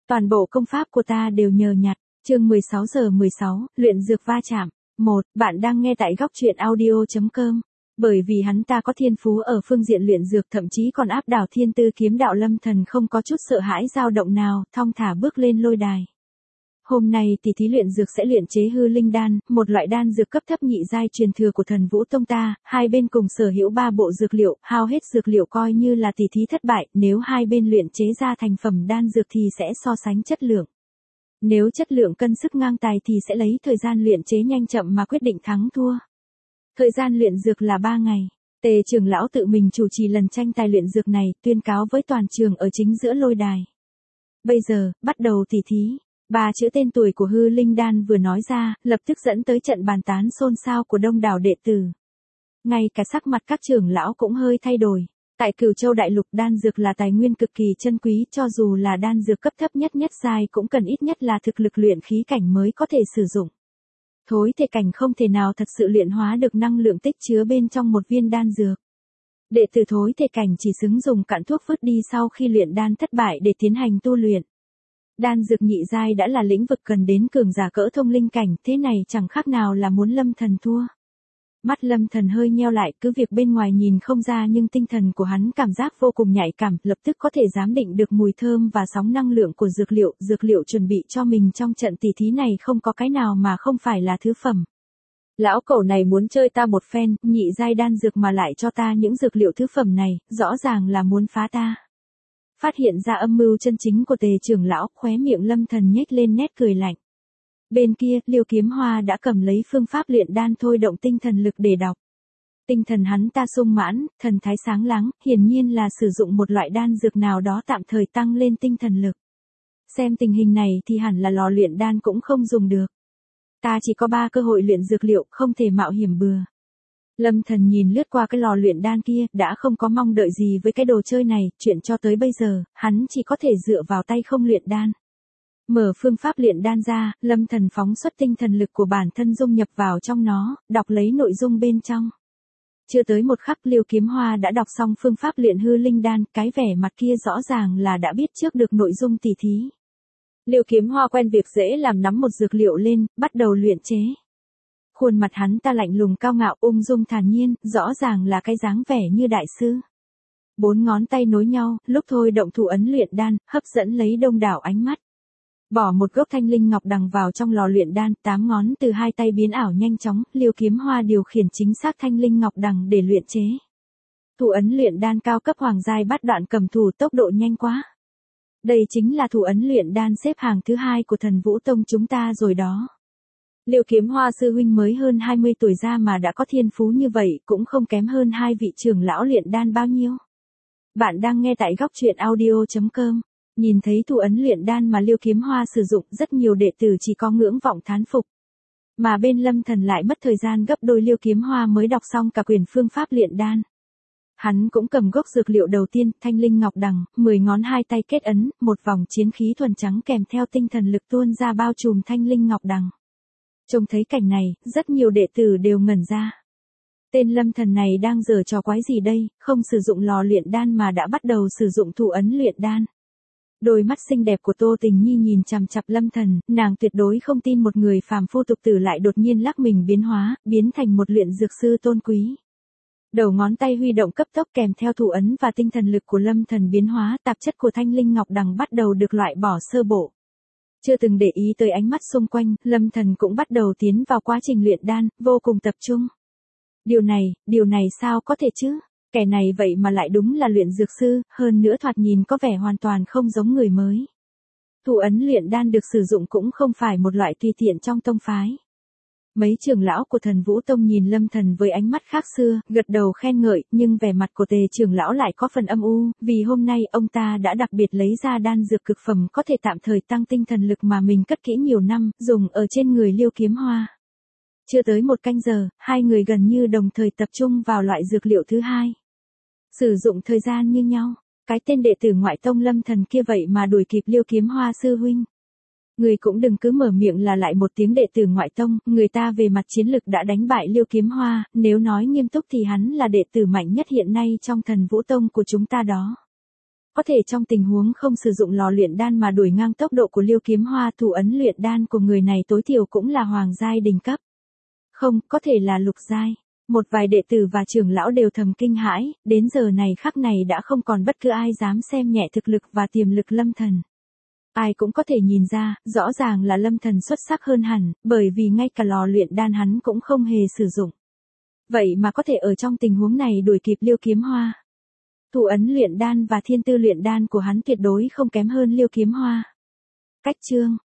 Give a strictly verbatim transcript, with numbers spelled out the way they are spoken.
Toàn bộ công pháp của ta đều nhờ nhặt. Chương mười sáu giờ mười sáu, luyện dược va chạm. một. Bạn đang nghe tại góc truyện audio chấm com. Bởi vì hắn ta có thiên phú ở phương diện luyện dược, thậm chí còn áp đảo thiên tư kiếm đạo, Lâm Thần không có chút sợ hãi dao động nào, thong thả bước lên lôi đài. Hôm nay tỷ thí luyện dược sẽ luyện chế hư linh đan, một loại đan dược cấp thấp nhị giai truyền thừa của Thần Vũ Tông ta, hai bên cùng sở hữu ba bộ dược liệu, hao hết dược liệu coi như là tỷ thí thất bại, nếu hai bên luyện chế ra thành phẩm đan dược thì sẽ so sánh chất lượng. Nếu chất lượng cân sức ngang tài thì sẽ lấy thời gian luyện chế nhanh chậm mà quyết định thắng thua. Thời gian luyện dược là ba ngày. Tề trưởng lão tự mình chủ trì lần tranh tài luyện dược này, tuyên cáo với toàn trường ở chính giữa lôi đài. Bây giờ, bắt đầu tỷ thí. Ba chữ tên tuổi của hư linh đan vừa nói ra, lập tức dẫn tới trận bàn tán xôn xao của đông đảo đệ tử. Ngay cả sắc mặt các trưởng lão cũng hơi thay đổi. Tại Cửu Châu Đại Lục, đan dược là tài nguyên cực kỳ chân quý, cho dù là đan dược cấp thấp nhất nhất giai cũng cần ít nhất là thực lực luyện khí cảnh mới có thể sử dụng. Thối thể cảnh không thể nào thật sự luyện hóa được năng lượng tích chứa bên trong một viên đan dược. Đệ tử thối thể cảnh chỉ xứng dùng cạn thuốc vứt đi sau khi luyện đan thất bại để tiến hành tu luyện. Đan dược nhị giai đã là lĩnh vực cần đến cường giả cỡ thông linh cảnh, thế này chẳng khác nào là muốn Lâm Thần thua. Mắt Lâm Thần hơi nheo lại, cứ việc bên ngoài nhìn không ra nhưng tinh thần của hắn cảm giác vô cùng nhạy cảm, lập tức có thể giám định được mùi thơm và sóng năng lượng của dược liệu, dược liệu chuẩn bị cho mình trong trận tỷ thí này không có cái nào mà không phải là thứ phẩm. Lão cẩu này muốn chơi ta một phen, nhị giai đan dược mà lại cho ta những dược liệu thứ phẩm này, rõ ràng là muốn phá ta. Phát hiện ra âm mưu chân chính của Tề trưởng lão, khóe miệng Lâm Thần nhếch lên nét cười lạnh. Bên kia, Liêu Kiếm Hoa đã cầm lấy phương pháp luyện đan thôi động tinh thần lực để đọc. Tinh thần hắn ta sung mãn, thần thái sáng láng, hiển nhiên là sử dụng một loại đan dược nào đó tạm thời tăng lên tinh thần lực. Xem tình hình này thì hẳn là lò luyện đan cũng không dùng được. Ta chỉ có ba cơ hội luyện dược liệu, không thể mạo hiểm bừa. Lâm Thần nhìn lướt qua cái lò luyện đan kia, đã không có mong đợi gì với cái đồ chơi này, chuyện cho tới bây giờ, hắn chỉ có thể dựa vào tay không luyện đan. Mở phương pháp luyện đan ra, Lâm Thần phóng xuất tinh thần lực của bản thân dung nhập vào trong nó, đọc lấy nội dung bên trong. Chưa tới một khắc, Liêu Kiếm Hoa đã đọc xong phương pháp luyện hư linh đan, cái vẻ mặt kia rõ ràng là đã biết trước được nội dung tỉ thí. Liêu Kiếm Hoa quen việc dễ làm, nắm một dược liệu lên, bắt đầu luyện chế. Khuôn mặt hắn ta lạnh lùng cao ngạo, ung dung thản nhiên, rõ ràng là cái dáng vẻ như đại sư. Bốn ngón tay nối nhau, lúc thôi động thủ ấn luyện đan, hấp dẫn lấy đông đảo ánh mắt. Bỏ một gốc thanh linh ngọc đằng vào trong lò luyện đan, tám ngón từ hai tay biến ảo nhanh chóng, Liêu Kiếm Hoa điều khiển chính xác thanh linh ngọc đằng để luyện chế. Thủ ấn luyện đan cao cấp hoàng giai bát đoạn cầm thủ, tốc độ nhanh quá. Đây chính là thủ ấn luyện đan xếp hàng thứ hai của Thần Vũ Tông chúng ta rồi đó. Liêu Kiếm Hoa sư huynh mới hơn hai mươi tuổi ra mà đã có thiên phú như vậy, cũng không kém hơn hai vị trưởng lão luyện đan bao nhiêu. Bạn đang nghe tại góc truyện audio chấm com. Nhìn thấy thủ ấn luyện đan mà Liêu Kiếm Hoa sử dụng, rất nhiều đệ tử chỉ có ngưỡng vọng thán phục. Mà bên Lâm Thần lại mất thời gian gấp đôi, Liêu Kiếm Hoa mới đọc xong cả quyển phương pháp luyện đan. Hắn cũng cầm gốc dược liệu đầu tiên, thanh linh ngọc đằng, mười ngón hai tay kết ấn, một vòng chiến khí thuần trắng kèm theo tinh thần lực tuôn ra bao trùm thanh linh ngọc đằng. Trông thấy cảnh này, rất nhiều đệ tử đều ngẩn ra. Tên Lâm Thần này đang giở trò quái gì đây, không sử dụng lò luyện đan mà đã bắt đầu sử dụng thủ ấn luyện đan. Đôi mắt xinh đẹp của Tô Tình Nhi nhìn chằm chằm Lâm Thần, nàng tuyệt đối không tin một người phàm phu tục tử lại đột nhiên lắc mình biến hóa, biến thành một luyện dược sư tôn quý. Đầu ngón tay huy động cấp tốc kèm theo thủ ấn và tinh thần lực của Lâm Thần biến hóa, tạp chất của thanh linh ngọc đằng bắt đầu được loại bỏ sơ bộ. Chưa từng để ý tới ánh mắt xung quanh, Lâm Thần cũng bắt đầu tiến vào quá trình luyện đan, vô cùng tập trung. Điều này, điều này sao có thể chứ? Kẻ này vậy mà lại đúng là luyện dược sư, hơn nữa thoạt nhìn có vẻ hoàn toàn không giống người mới. Thủ ấn luyện đan được sử dụng cũng không phải một loại tùy tiện trong tông phái. Mấy trưởng lão của Thần Vũ Tông nhìn Lâm Thần với ánh mắt khác xưa, gật đầu khen ngợi, nhưng vẻ mặt của Tề trưởng lão lại có phần âm u, vì hôm nay ông ta đã đặc biệt lấy ra đan dược cực phẩm có thể tạm thời tăng tinh thần lực mà mình cất kỹ nhiều năm, dùng ở trên người Liêu Kiếm Hoa. Chưa tới một canh giờ, hai người gần như đồng thời tập trung vào loại dược liệu thứ hai. Sử dụng thời gian như nhau, cái tên đệ tử ngoại tông Lâm Thần kia vậy mà đuổi kịp Liêu Kiếm Hoa sư huynh. Người cũng đừng cứ mở miệng là lại một tiếng đệ tử ngoại tông, người ta về mặt chiến lực đã đánh bại Liêu Kiếm Hoa, nếu nói nghiêm túc thì hắn là đệ tử mạnh nhất hiện nay trong Thần Vũ Tông của chúng ta đó. Có thể trong tình huống không sử dụng lò luyện đan mà đuổi ngang tốc độ của Liêu Kiếm Hoa, thủ ấn luyện đan của người này tối thiểu cũng là hoàng giai đỉnh cấp. Không, có thể là lục giai. Một vài đệ tử và trưởng lão đều thầm kinh hãi, đến giờ này khắc này đã không còn bất cứ ai dám xem nhẹ thực lực và tiềm lực Lâm Thần. Ai cũng có thể nhìn ra, rõ ràng là Lâm Thần xuất sắc hơn hẳn, bởi vì ngay cả lò luyện đan hắn cũng không hề sử dụng. Vậy mà có thể ở trong tình huống này đuổi kịp Liêu Kiếm Hoa. Thủ ấn luyện đan và thiên tư luyện đan của hắn tuyệt đối không kém hơn Liêu Kiếm Hoa. Cách chương